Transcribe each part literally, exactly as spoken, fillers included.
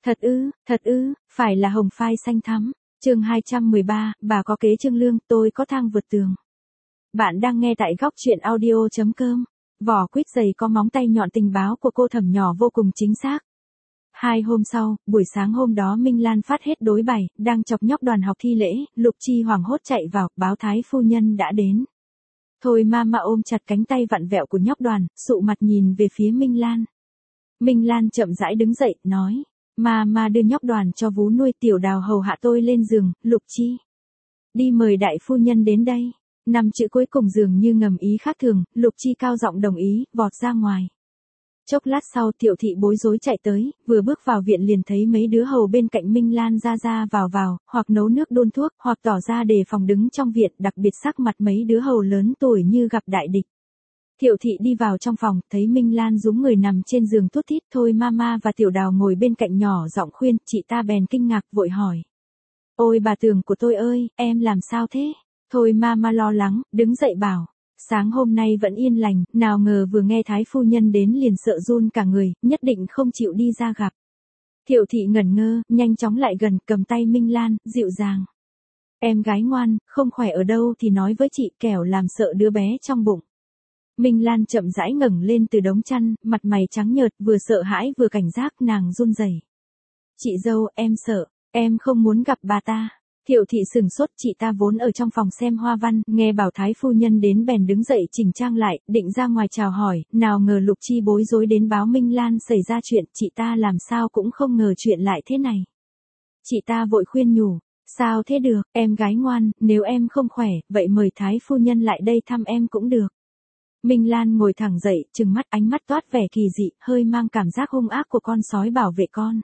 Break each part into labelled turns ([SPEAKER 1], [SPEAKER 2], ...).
[SPEAKER 1] Thật ư, thật ư, phải là hồng phai xanh thắm. Chương hai trăm mười ba, bà có kế Trương Lương, tôi có thang vượt tường. Bạn đang nghe tại góc truyện audio chấm com. Vỏ quýt dày có móng tay nhọn, tình báo của cô thẩm nhỏ vô cùng chính xác. Hai hôm sau, buổi sáng hôm đó Minh Lan phát hết đối bày, đang chọc nhóc Đoàn học thi lễ, Lục Chi hoảng hốt chạy vào, báo Thái phu nhân đã đến. Thôi mama ôm chặt cánh tay vặn vẹo của nhóc Đoàn, sụ mặt nhìn về phía Minh Lan. Minh Lan chậm rãi đứng dậy, nói, mama đưa nhóc Đoàn cho vú nuôi, Tiểu Đào hầu hạ tôi lên giường. Lục Chi, đi mời đại phu nhân đến đây. Năm chữ cuối cùng dường như ngầm ý khác thường, Lục Chi cao giọng đồng ý, vọt ra ngoài. Chốc lát sau Tiểu Thị bối rối chạy tới, vừa bước vào viện liền thấy mấy đứa hầu bên cạnh Minh Lan ra ra vào vào, hoặc nấu nước đun thuốc, hoặc tỏ ra đề phòng đứng trong viện, đặc biệt sắc mặt mấy đứa hầu lớn tuổi như gặp đại địch. Tiểu Thị đi vào trong phòng, thấy Minh Lan dúm người nằm trên giường thút thít, Thôi mama và Tiểu Đào ngồi bên cạnh nhỏ giọng khuyên, chị ta bèn kinh ngạc vội hỏi. Ôi bà Tường của tôi ơi, em làm sao thế? Thôi mama lo lắng, đứng dậy bảo. Sáng hôm nay vẫn yên lành, nào ngờ vừa nghe Thái phu nhân đến liền sợ run cả người, nhất định không chịu đi ra gặp. Tiểu Thị ngẩn ngơ, nhanh chóng lại gần, cầm tay Minh Lan, dịu dàng. Em gái ngoan, không khỏe ở đâu thì nói với chị, kẻo làm sợ đứa bé trong bụng. Minh Lan chậm rãi ngẩng lên từ đống chăn, mặt mày trắng nhợt, vừa sợ hãi vừa cảnh giác, nàng run rẩy. Chị dâu, em sợ, em không muốn gặp bà ta. Tiểu Thị sừng sốt, chị ta vốn ở trong phòng xem hoa văn, nghe bảo Thái phu nhân đến bèn đứng dậy chỉnh trang lại, định ra ngoài chào hỏi, nào ngờ Lục Chi bối rối đến báo Minh Lan xảy ra chuyện, chị ta làm sao cũng không ngờ chuyện lại thế này. Chị ta vội khuyên nhủ, sao thế được, em gái ngoan, nếu em không khỏe, vậy mời Thái phu nhân lại đây thăm em cũng được. Minh Lan ngồi thẳng dậy, trừng mắt, ánh mắt toát vẻ kỳ dị, hơi mang cảm giác hung ác của con sói bảo vệ con.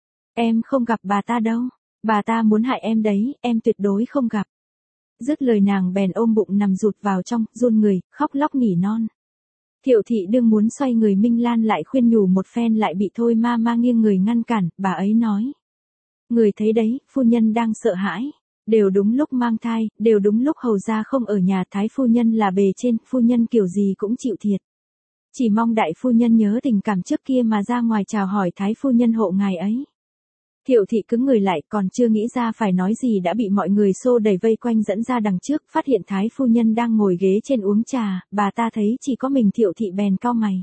[SPEAKER 1] Em không gặp bà ta đâu. Bà ta muốn hại em đấy, em tuyệt đối không gặp. Dứt lời nàng bèn ôm bụng nằm rụt vào trong, run người, khóc lóc nỉ non. Tiểu Thị đương muốn xoay người Minh Lan lại khuyên nhủ một phen lại bị Thôi mama nghiêng người ngăn cản, bà ấy nói. Người thấy đấy, phu nhân đang sợ hãi. Đều đúng lúc mang thai, đều đúng lúc hầu gia không ở nhà, Thái phu nhân là bề trên, phu nhân kiểu gì cũng chịu thiệt. Chỉ mong đại phu nhân nhớ tình cảm trước kia mà ra ngoài chào hỏi Thái phu nhân hộ ngài ấy. Tiểu Thị cứng người lại, còn chưa nghĩ ra phải nói gì đã bị mọi người xô đẩy vây quanh dẫn ra đằng trước, phát hiện Thái phu nhân đang ngồi ghế trên uống trà, bà ta thấy chỉ có mình Tiểu Thị bèn cau mày.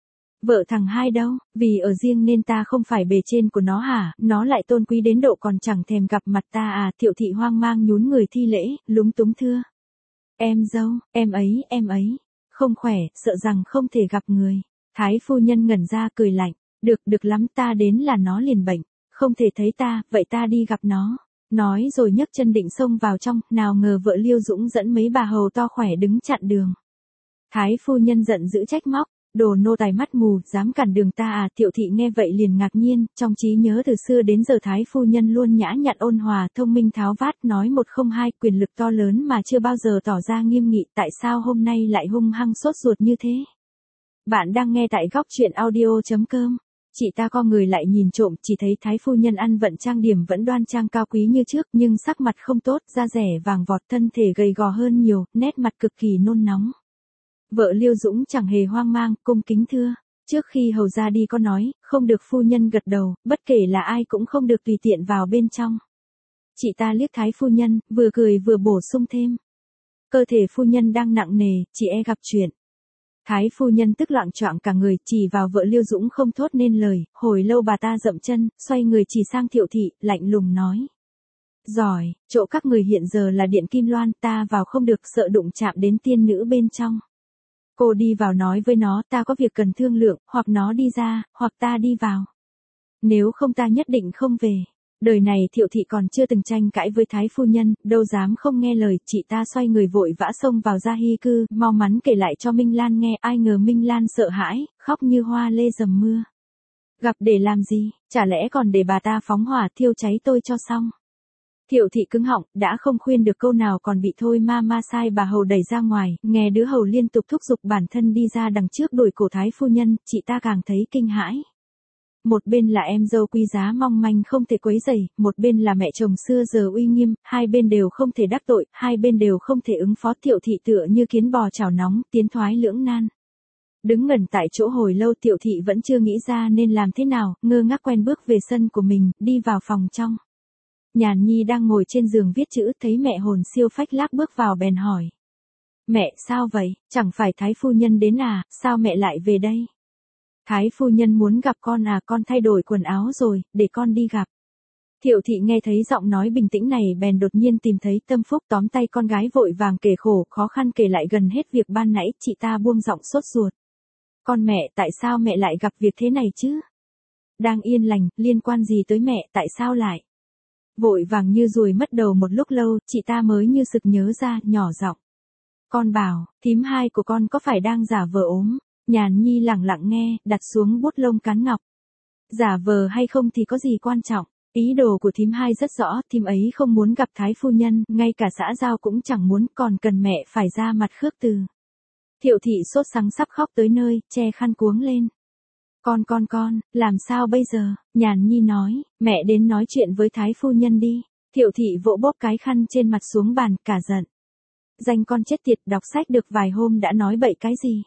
[SPEAKER 1] Vợ thằng hai đâu, vì ở riêng nên ta không phải bề trên của nó hả, nó lại tôn quý đến độ còn chẳng thèm gặp mặt ta à. Tiểu Thị hoang mang nhún người thi lễ, lúng túng thưa. Em dâu, em ấy, em ấy, không khỏe, sợ rằng không thể gặp người. Thái phu nhân ngẩn ra cười lạnh, được, được lắm, ta đến là nó liền bệnh. Không thể thấy ta, vậy ta đi gặp nó. Nói rồi nhấc chân định xông vào trong, nào ngờ vợ Liêu Dũng dẫn mấy bà hầu to khỏe đứng chặn đường. Thái phu nhân giận dữ trách móc, đồ nô tài mắt mù, dám cản đường ta à. Tiểu Thị nghe vậy liền ngạc nhiên, trong trí nhớ từ xưa đến giờ Thái phu nhân luôn nhã nhặn ôn hòa, thông minh tháo vát, nói một không hai, quyền lực to lớn mà chưa bao giờ tỏ ra nghiêm nghị, tại sao hôm nay lại hung hăng sốt ruột như thế. Bạn đang nghe tại góc truyện audio chấm com. Chị ta co người lại nhìn trộm, chỉ thấy Thái phu nhân ăn vận trang điểm vẫn đoan trang cao quý như trước, nhưng sắc mặt không tốt, da rẻ vàng vọt, thân thể gầy gò hơn nhiều, nét mặt cực kỳ nôn nóng. Vợ Liêu Dũng chẳng hề hoang mang, cung kính thưa. Trước khi hầu ra đi có nói, không được. Phu nhân gật đầu, bất kể là ai cũng không được tùy tiện vào bên trong. Chị ta liếc Thái phu nhân, vừa cười vừa bổ sung thêm. Cơ thể phu nhân đang nặng nề, chỉ e gặp chuyện. Thái phu nhân tức loạng choạng cả người, chỉ vào vợ Liêu Dũng không thốt nên lời, hồi lâu bà ta dậm chân, xoay người chỉ sang Tiểu Thị, lạnh lùng nói. Giỏi, chỗ các người hiện giờ là điện Kim Loan, ta vào không được, sợ đụng chạm đến tiên nữ bên trong. Cô đi vào nói với nó, ta có việc cần thương lượng, hoặc nó đi ra, hoặc ta đi vào. Nếu không ta nhất định không về. Đời này Tiểu Thị còn chưa từng tranh cãi với Thái phu nhân, đâu dám không nghe lời, chị ta xoay người vội vã xông vào gia hy cư, mau mắn kể lại cho Minh Lan nghe, ai ngờ Minh Lan sợ hãi, khóc như hoa lê dầm mưa. Gặp để làm gì, chả lẽ còn để bà ta phóng hỏa thiêu cháy tôi cho xong. Tiểu Thị cứng họng, đã không khuyên được câu nào còn bị Thôi mama sai bà hầu đẩy ra ngoài, nghe đứa hầu liên tục thúc giục bản thân đi ra đằng trước đuổi cổ Thái phu nhân, chị ta càng thấy kinh hãi. Một bên là em dâu quý giá mong manh không thể quấy rầy, một bên là mẹ chồng xưa giờ uy nghiêm, hai bên đều không thể đắc tội, hai bên đều không thể ứng phó. Tiểu Thị tựa như kiến bò chảo nóng, tiến thoái lưỡng nan. Đứng ngẩn tại chỗ hồi lâu Thiệu Thị vẫn chưa nghĩ ra nên làm thế nào, ngơ ngác quen bước về sân của mình, đi vào phòng trong. Nhàn Nhi đang ngồi trên giường viết chữ, thấy mẹ hồn siêu phách lạc bước vào bèn hỏi. Mẹ, sao vậy, chẳng phải Thái phu nhân đến à, sao mẹ lại về đây? Thái phu nhân muốn gặp con à, con thay đổi quần áo rồi, để con đi gặp. Thiệu Thị nghe thấy giọng nói bình tĩnh này bèn đột nhiên tìm thấy tâm phúc, tóm tay con gái vội vàng kể khổ, khó khăn kể lại gần hết việc ban nãy. Chị ta buông giọng sốt ruột. Con mẹ, tại sao mẹ lại gặp việc thế này chứ? Đang yên lành, liên quan gì tới mẹ, tại sao lại? Vội vàng như ruồi mất đầu một lúc lâu, chị ta mới như sực nhớ ra, nhỏ giọng. Con bảo, thím hai của con có phải đang giả vờ ốm? Nhàn Nhi lặng lặng nghe, đặt xuống bút lông cán ngọc. Giả vờ hay không thì có gì quan trọng, ý đồ của thím hai rất rõ, thím ấy không muốn gặp Thái phu nhân, ngay cả xã giao cũng chẳng muốn, còn cần mẹ phải ra mặt khước từ. Thiệu Thị sốt sắng sắp khóc tới nơi, che khăn cuống lên. Con con con, làm sao bây giờ? Nhàn Nhi nói, mẹ đến nói chuyện với Thái phu nhân đi. Thiệu Thị vỗ bóp cái khăn trên mặt xuống bàn, cả giận. Danh con chết tiệt, đọc sách được vài hôm đã nói bậy cái gì?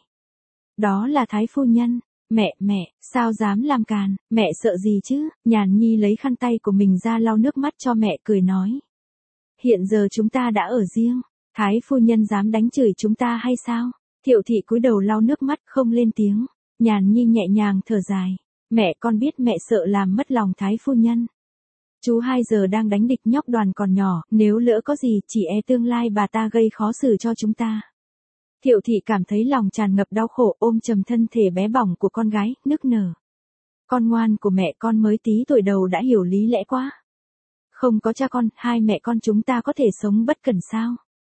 [SPEAKER 1] Đó là Thái phu nhân. Mẹ, mẹ, sao dám làm càn, mẹ sợ gì chứ? Nhàn Nhi lấy khăn tay của mình ra lau nước mắt cho mẹ, cười nói. Hiện giờ chúng ta đã ở riêng, Thái phu nhân dám đánh chửi chúng ta hay sao? Thiệu Thị cúi đầu lau nước mắt không lên tiếng. Nhàn Nhi nhẹ nhàng thở dài. Mẹ, con biết mẹ sợ làm mất lòng Thái phu nhân. Chú hai giờ đang đánh địch, nhóc Đoàn còn nhỏ, nếu lỡ có gì chỉ e tương lai bà ta gây khó xử cho chúng ta. Thiệu Thị cảm thấy lòng tràn ngập đau khổ, ôm chầm thân thể bé bỏng của con gái, nức nở. Con ngoan của mẹ, con mới tí tuổi đầu đã hiểu lý lẽ quá. Không có cha con, hai mẹ con chúng ta có thể sống bất cần sao?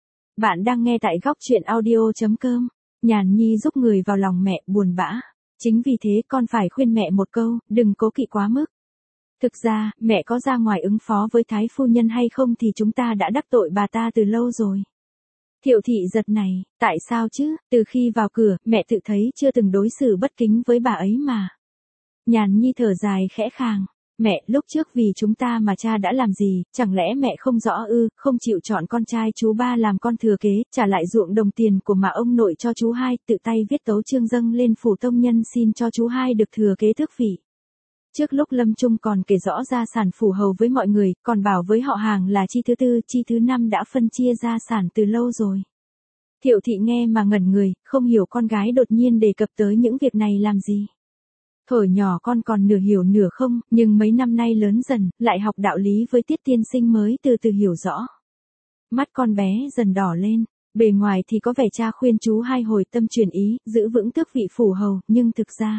[SPEAKER 1] Bạn đang nghe tại góc truyện audio chấm com. Nhàn Nhi giúp người vào lòng mẹ, buồn bã. Chính vì thế con phải khuyên mẹ một câu, đừng cố kỵ quá mức. Thực ra, mẹ có ra ngoài ứng phó với Thái phu nhân hay không thì chúng ta đã đắc tội bà ta từ lâu rồi. Thiệu Thị giật này, tại sao chứ, từ khi vào cửa, mẹ tự thấy chưa từng đối xử bất kính với bà ấy mà. Nhàn Nhi thở dài khẽ khàng. Mẹ, lúc trước vì chúng ta mà cha đã làm gì, chẳng lẽ mẹ không rõ ư, không chịu chọn con trai chú ba làm con thừa kế, trả lại ruộng đồng tiền của mà ông nội cho chú hai, tự tay viết tấu chương dâng lên phủ tông nhân xin cho chú hai được thừa kế tước vị. Trước lúc lâm chung còn kể rõ gia sản phủ hầu với mọi người, còn bảo với họ hàng là chi thứ tư, chi thứ năm đã phân chia gia sản từ lâu rồi. Thiệu Thị nghe mà ngẩn người, không hiểu con gái đột nhiên đề cập tới những việc này làm gì. Thổi nhỏ con còn nửa hiểu nửa không, nhưng mấy năm nay lớn dần, lại học đạo lý với Tiết tiên sinh mới từ từ hiểu rõ. Mắt con bé dần đỏ lên, bề ngoài thì có vẻ cha khuyên chú hai hồi tâm chuyển ý, giữ vững tước vị phủ hầu, nhưng thực ra,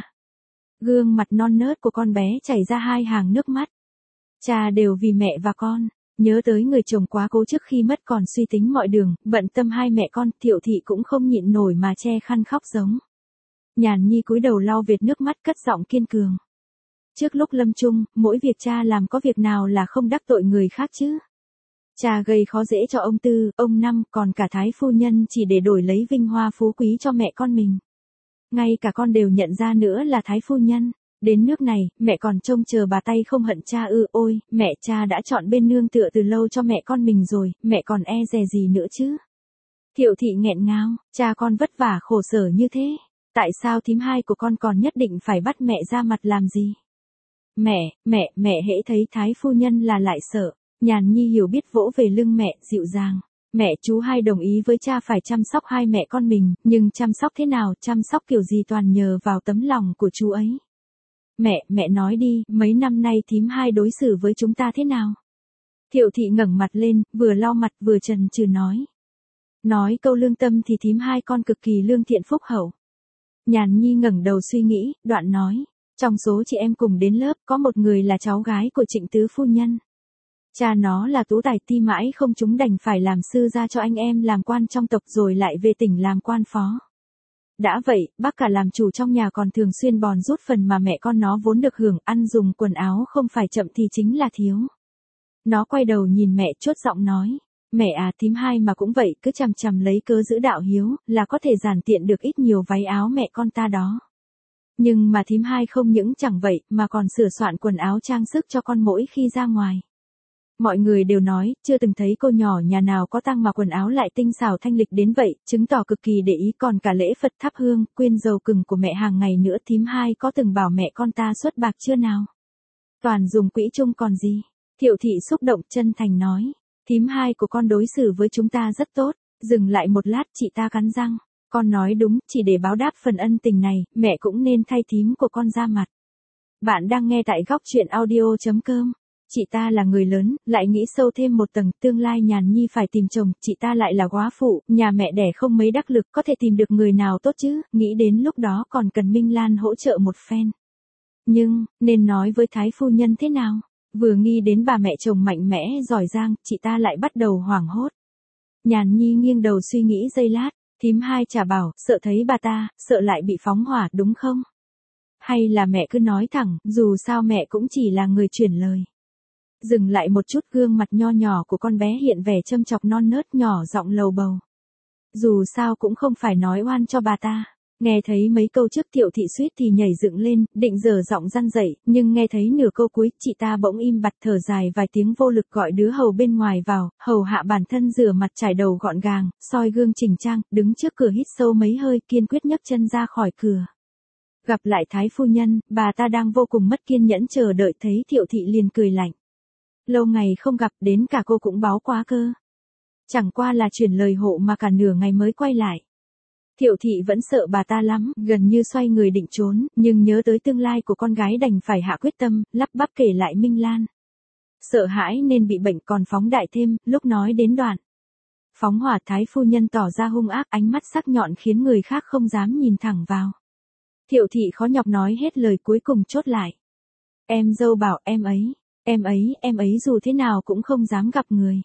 [SPEAKER 1] gương mặt non nớt của con bé chảy ra hai hàng nước mắt. Cha đều vì mẹ và con, nhớ tới người chồng quá cố trước khi mất còn suy tính mọi đường, bận tâm hai mẹ con, Thiệu Thị cũng không nhịn nổi mà che khăn khóc giống. Nhàn Nhi cúi đầu lau vệt nước mắt, cất giọng kiên cường. Trước lúc lâm chung, mỗi việc cha làm có việc nào là không đắc tội người khác chứ? Cha gây khó dễ cho ông Tư, ông Năm, còn cả Thái phu nhân chỉ để đổi lấy vinh hoa phú quý cho mẹ con mình. Ngay cả con đều nhận ra nữa là Thái phu nhân. Đến nước này, mẹ còn trông chờ bà tay không hận cha ư? Ôi, mẹ, cha đã chọn bên nương tựa từ lâu cho mẹ con mình rồi, mẹ còn e dè gì nữa chứ? Thiệu Thị nghẹn ngào, cha con vất vả khổ sở như thế, tại sao thím hai của con còn nhất định phải bắt mẹ ra mặt làm gì? Mẹ, mẹ, mẹ hễ thấy Thái phu nhân là lại sợ. Nhàn Nhi hiểu biết vỗ về lưng mẹ, dịu dàng. Mẹ, chú hai đồng ý với cha phải chăm sóc hai mẹ con mình, nhưng chăm sóc thế nào, chăm sóc kiểu gì toàn nhờ vào tấm lòng của chú ấy. Mẹ, mẹ nói đi, mấy năm nay thím hai đối xử với chúng ta thế nào? Thiệu Thị ngẩng mặt lên, vừa lau mặt vừa chần chừ nói. Nói câu lương tâm thì thím hai con cực kỳ lương thiện phúc hậu. Nhàn Nhi ngẩng đầu suy nghĩ, đoạn nói. Trong số chị em cùng đến lớp, có một người là cháu gái của Trịnh tứ phu nhân. Cha nó là tú tài, ti mãi không chúng đành phải làm sư ra cho anh em làm quan trong tộc rồi lại về tỉnh làm quan phó. Đã vậy, bác cả làm chủ trong nhà còn thường xuyên bòn rút phần mà mẹ con nó vốn được hưởng, ăn dùng quần áo không phải chậm thì chính là thiếu. Nó quay đầu nhìn mẹ chốt giọng nói. Mẹ à, thím hai mà cũng vậy, cứ chằm chằm lấy cớ giữ đạo hiếu, là có thể giản tiện được ít nhiều váy áo mẹ con ta đó. Nhưng mà thím hai không những chẳng vậy, mà còn sửa soạn quần áo trang sức cho con mỗi khi ra ngoài. Mọi người đều nói, chưa từng thấy cô nhỏ nhà nào có tang mà quần áo lại tinh xảo thanh lịch đến vậy, chứng tỏ cực kỳ để ý. Còn cả lễ Phật thắp hương, quyên dầu cừng của mẹ hàng ngày nữa. Thím hai có từng bảo mẹ con ta xuất bạc chưa nào? Toàn dùng quỹ chung còn gì? Thiệu thị xúc động chân thành nói. Thím hai của con đối xử với chúng ta rất tốt. Dừng lại một lát, chị ta cắn răng. Con nói đúng, chỉ để báo đáp phần ân tình này, mẹ cũng nên thay thím của con ra mặt. Bạn đang nghe tại góc chuyện audio chấm com. Chị ta là người lớn, lại nghĩ sâu thêm một tầng, tương lai Nhàn Nhi phải tìm chồng, chị ta lại là góa phụ, nhà mẹ đẻ không mấy đắc lực, có thể tìm được người nào tốt chứ, nghĩ đến lúc đó còn cần Minh Lan hỗ trợ một phen. Nhưng, nên nói với Thái phu nhân thế nào? Vừa nghĩ đến bà mẹ chồng mạnh mẽ, giỏi giang, chị ta lại bắt đầu hoảng hốt. Nhàn Nhi nghiêng đầu suy nghĩ giây lát, thím hai chả bảo, sợ thấy bà ta, sợ lại bị phóng hỏa đúng không? Hay là mẹ cứ nói thẳng, dù sao mẹ cũng chỉ là người chuyển lời. Dừng lại một chút, gương mặt nho nhỏ của con bé hiện vẻ châm chọc non nớt, nhỏ giọng lầu bầu. Dù sao cũng không phải nói oan cho bà ta. Nghe thấy mấy câu trước Thiệu thị suýt thì nhảy dựng lên, định dở giọng răn dậy, nhưng nghe thấy nửa câu cuối, chị ta bỗng im bặt thở dài vài tiếng vô lực gọi đứa hầu bên ngoài vào, hầu hạ bản thân rửa mặt trải đầu gọn gàng, soi gương chỉnh trang, đứng trước cửa hít sâu mấy hơi, kiên quyết nhấc chân ra khỏi cửa. Gặp lại Thái phu nhân, bà ta đang vô cùng mất kiên nhẫn chờ đợi, thấy Thiệu thị liền cười lạnh. Lâu ngày không gặp, đến cả cô cũng báo quá cơ. Chẳng qua là chuyển lời hộ mà cả nửa ngày mới quay lại. Thiệu thị vẫn sợ bà ta lắm, gần như xoay người định trốn, nhưng nhớ tới tương lai của con gái đành phải hạ quyết tâm, lắp bắp kể lại Minh Lan. Sợ hãi nên bị bệnh còn phóng đại thêm, lúc nói đến đoạn. Phóng hỏa, Thái phu nhân tỏ ra hung ác, ánh mắt sắc nhọn khiến người khác không dám nhìn thẳng vào. Thiệu thị khó nhọc nói hết lời cuối cùng chốt lại. Em dâu bảo em ấy, em ấy, em ấy dù thế nào cũng không dám gặp người.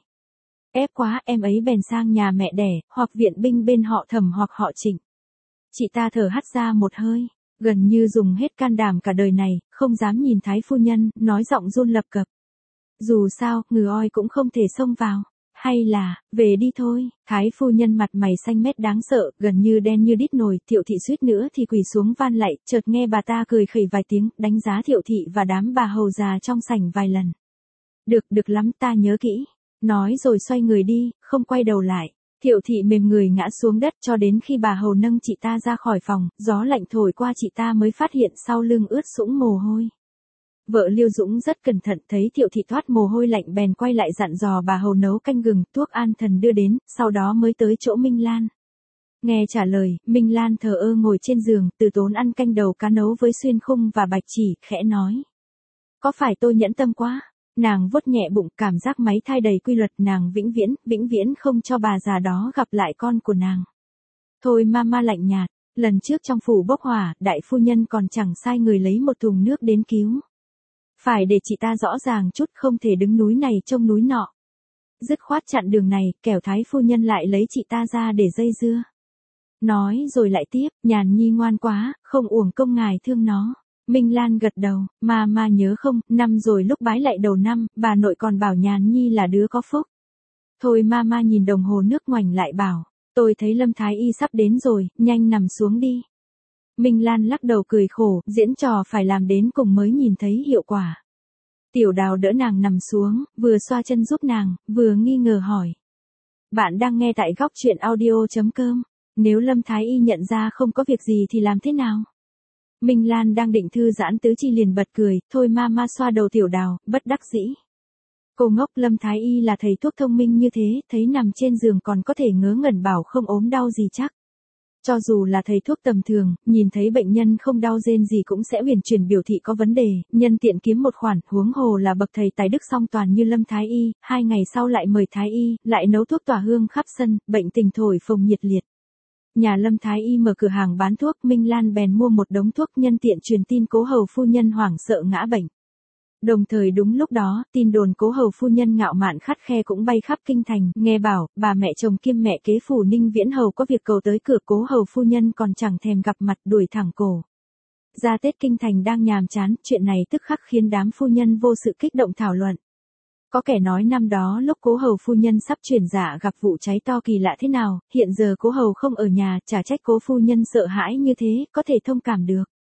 [SPEAKER 1] Ép quá, em ấy bèn sang nhà mẹ đẻ, hoặc viện binh bên họ Thẩm hoặc họ Trịnh. Chị ta thở hắt ra một hơi, gần như dùng hết can đảm cả đời này, không dám nhìn Thái phu nhân, nói giọng run lập cập. Dù sao, ngừ oi cũng không thể xông vào. Hay là, về đi thôi. Thái phu nhân mặt mày xanh mét đáng sợ, gần như đen như đít nồi. Thiệu thị suýt nữa thì quỳ xuống van lạy, chợt nghe bà ta cười khẩy vài tiếng, đánh giá Thiệu thị và đám bà hầu già trong sảnh vài lần. Được, được lắm, ta nhớ kỹ. Nói rồi xoay người đi, không quay đầu lại. Thiệu thị mềm người ngã xuống đất, cho đến khi bà hầu nâng chị ta ra khỏi phòng, gió lạnh thổi qua chị ta mới phát hiện sau lưng ướt sũng mồ hôi. Vợ Liêu Dũng rất cẩn thận, thấy Thiệu thị thoát mồ hôi lạnh bèn quay lại dặn dò bà hầu nấu canh gừng, thuốc an thần đưa đến, sau đó mới tới chỗ Minh Lan. Nghe trả lời, Minh Lan thờ ơ ngồi trên giường, từ tốn ăn canh đầu cá nấu với xuyên khung và bạch chỉ, khẽ nói. Có phải tôi nhẫn tâm quá? Nàng vuốt nhẹ bụng, cảm giác máy thai đầy quy luật, nàng vĩnh viễn, vĩnh viễn không cho bà già đó gặp lại con của nàng. Thôi mama lạnh nhạt, lần trước trong phủ bốc hỏa, đại phu nhân còn chẳng sai người lấy một thùng nước đến cứu. Phải để chị ta rõ ràng chút, không thể đứng núi này trông núi nọ. Dứt khoát chặn đường này, kẻo Thái phu nhân lại lấy chị ta ra để dây dưa. Nói rồi lại tiếp, Nhàn Nhi ngoan quá, không uổng công ngài thương nó. Minh Lan gật đầu, mà mà nhớ không, năm rồi lúc bái lạy đầu năm, bà nội còn bảo Nhàn Nhi là đứa có phúc. Thôi mama nhìn đồng hồ nước ngoảnh lại bảo, tôi thấy Lâm Thái Y sắp đến rồi, nhanh nằm xuống đi. Minh Lan lắc đầu cười khổ, diễn trò phải làm đến cùng mới nhìn thấy hiệu quả. Tiểu Đào đỡ nàng nằm xuống, vừa xoa chân giúp nàng, vừa nghi ngờ hỏi. Bạn đang nghe tại góc chuyện audio chấm com, nếu Lâm Thái Y nhận ra không có việc gì thì làm thế nào? Minh Lan đang định thư giãn tứ chi liền bật cười, thôi mama xoa đầu Tiểu Đào, bất đắc dĩ. Cô ngốc, Lâm Thái Y là thầy thuốc thông minh như thế, thấy nằm trên giường còn có thể ngớ ngẩn bảo không ốm đau gì chắc. Cho dù là thầy thuốc tầm thường, nhìn thấy bệnh nhân không đau rên gì cũng sẽ huyền chuyển biểu thị có vấn đề, nhân tiện kiếm một khoản, huống hồ là bậc thầy tài đức song toàn như Lâm Thái Y, hai ngày sau lại mời Thái Y, lại nấu thuốc tỏa hương khắp sân, bệnh tình thổi phồng nhiệt liệt. Nhà Lâm Thái Y mở cửa hàng bán thuốc, Minh Lan bèn mua một đống thuốc, nhân tiện truyền tin cố hầu phu nhân hoảng sợ ngã bệnh. Đồng thời đúng lúc đó, tin đồn cố hầu phu nhân ngạo mạn khắt khe cũng bay khắp kinh thành, nghe bảo, bà mẹ chồng kiêm mẹ kế phủ Ninh Viễn Hầu có việc cầu tới cửa, cố hầu phu nhân còn chẳng thèm gặp mặt, đuổi thẳng cổ. Ra Tết kinh thành đang nhàm chán, chuyện này tức khắc khiến đám phu nhân vô sự kích động thảo luận. Có kẻ nói năm đó lúc cố hầu phu nhân sắp chuyển dạ gặp vụ cháy to kỳ lạ thế nào, hiện giờ cố hầu không ở nhà, chả trách cố phu nhân sợ hãi như thế, có thể thông cảm được.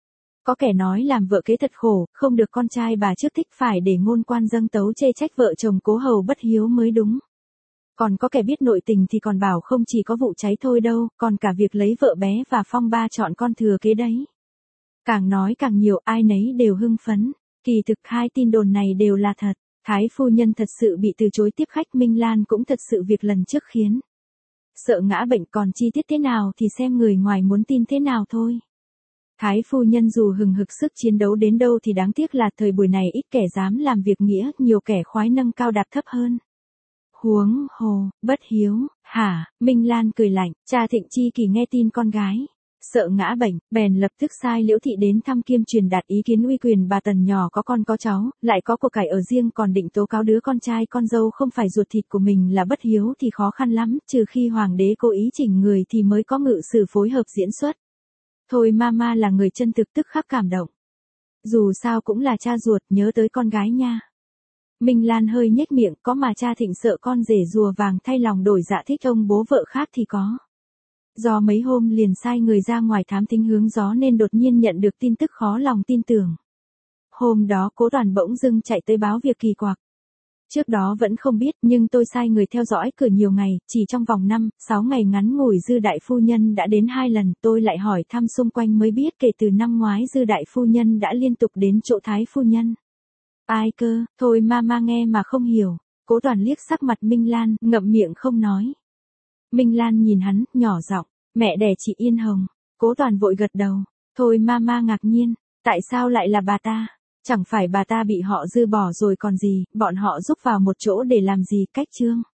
[SPEAKER 1] Có kẻ nói làm vợ kế thật khổ, không được con trai bà trước thích phải để ngôn quan dâng tấu chê trách vợ chồng cố hầu bất hiếu mới đúng. Còn có kẻ biết nội tình thì còn bảo không chỉ có vụ cháy thôi đâu, còn cả việc lấy vợ bé và phong ba chọn con thừa kế đấy. Càng nói càng nhiều, ai nấy đều hưng phấn. Kỳ thực hai tin đồn này đều là thật. Thái phu nhân thật sự bị từ chối tiếp khách, Minh Lan cũng thật sự việc lần trước khiến sợ ngã bệnh, còn chi tiết thế nào thì xem người ngoài muốn tin thế nào thôi. Thái phu nhân dù hừng hực sức chiến đấu đến đâu thì đáng tiếc là thời buổi này ít kẻ dám làm việc nghĩa, nhiều kẻ khoái nâng cao đạp thấp hơn. Huống hồ, bất hiếu, hả? Minh Lan cười lạnh, cha Thịnh Chi Kỳ nghe tin con gái sợ ngã bệnh, bèn lập tức sai Liễu thị đến thăm kiêm truyền đạt ý kiến uy quyền bà Tần nhỏ có con có cháu, lại có của cải ở riêng, còn định tố cáo đứa con trai con dâu không phải ruột thịt của mình là bất hiếu thì khó khăn lắm, trừ khi hoàng đế cố ý chỉnh người thì mới có ngự sử phối hợp diễn xuất. Thôi Mama là người chân thực tức khắc cảm động. Dù sao cũng là cha ruột, nhớ tới con gái nha. Minh Lan hơi nhếch miệng, có mà cha Thịnh sợ con rể rùa vàng thay lòng đổi dạ thích ông bố vợ khác thì có. Do mấy hôm liền sai người ra ngoài thám thính hướng gió nên đột nhiên nhận được tin tức khó lòng tin tưởng. Hôm đó Cố Toàn bỗng dưng chạy tới báo việc kỳ quặc. Trước đó vẫn không biết, nhưng tôi sai người theo dõi cửa nhiều ngày, chỉ trong vòng năm, sáu ngày ngắn ngủi Dư đại phu nhân đã đến hai lần, tôi lại hỏi thăm xung quanh mới biết kể từ năm ngoái Dư đại phu nhân đã liên tục đến chỗ Thái phu nhân. Ai cơ? Thôi Mama nghe mà không hiểu. Cố Toàn liếc sắc mặt Minh Lan, ngậm miệng không nói. Minh Lan nhìn hắn, nhỏ giọng, mẹ đẻ chị Yên Hồng. Cố Toàn vội gật đầu. Thôi Mama ngạc nhiên, tại sao lại là bà ta? Chẳng phải bà ta bị họ Dư bỏ rồi còn gì, bọn họ rúc vào một chỗ để làm gì, cách trương.